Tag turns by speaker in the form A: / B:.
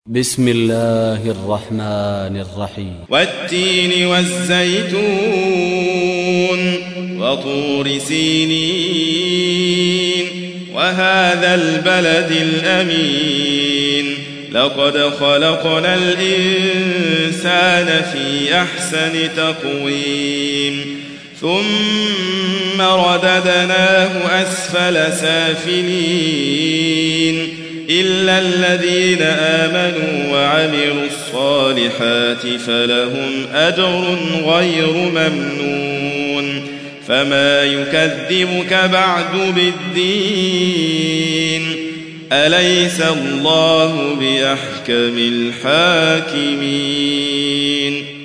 A: بسم الله الرحمن الرحيم
B: والتين والزيتون وطور سينين وهذا البلد الأمين لقد خلقنا الإنسان في أحسن تقويم ثم رددناه أسفل سافلين إلا الذين آمنوا وعملوا الصالحات فلهم أجر غير ممنون فما يكذبك بعد بالدين أليس الله بأحكم الحاكمين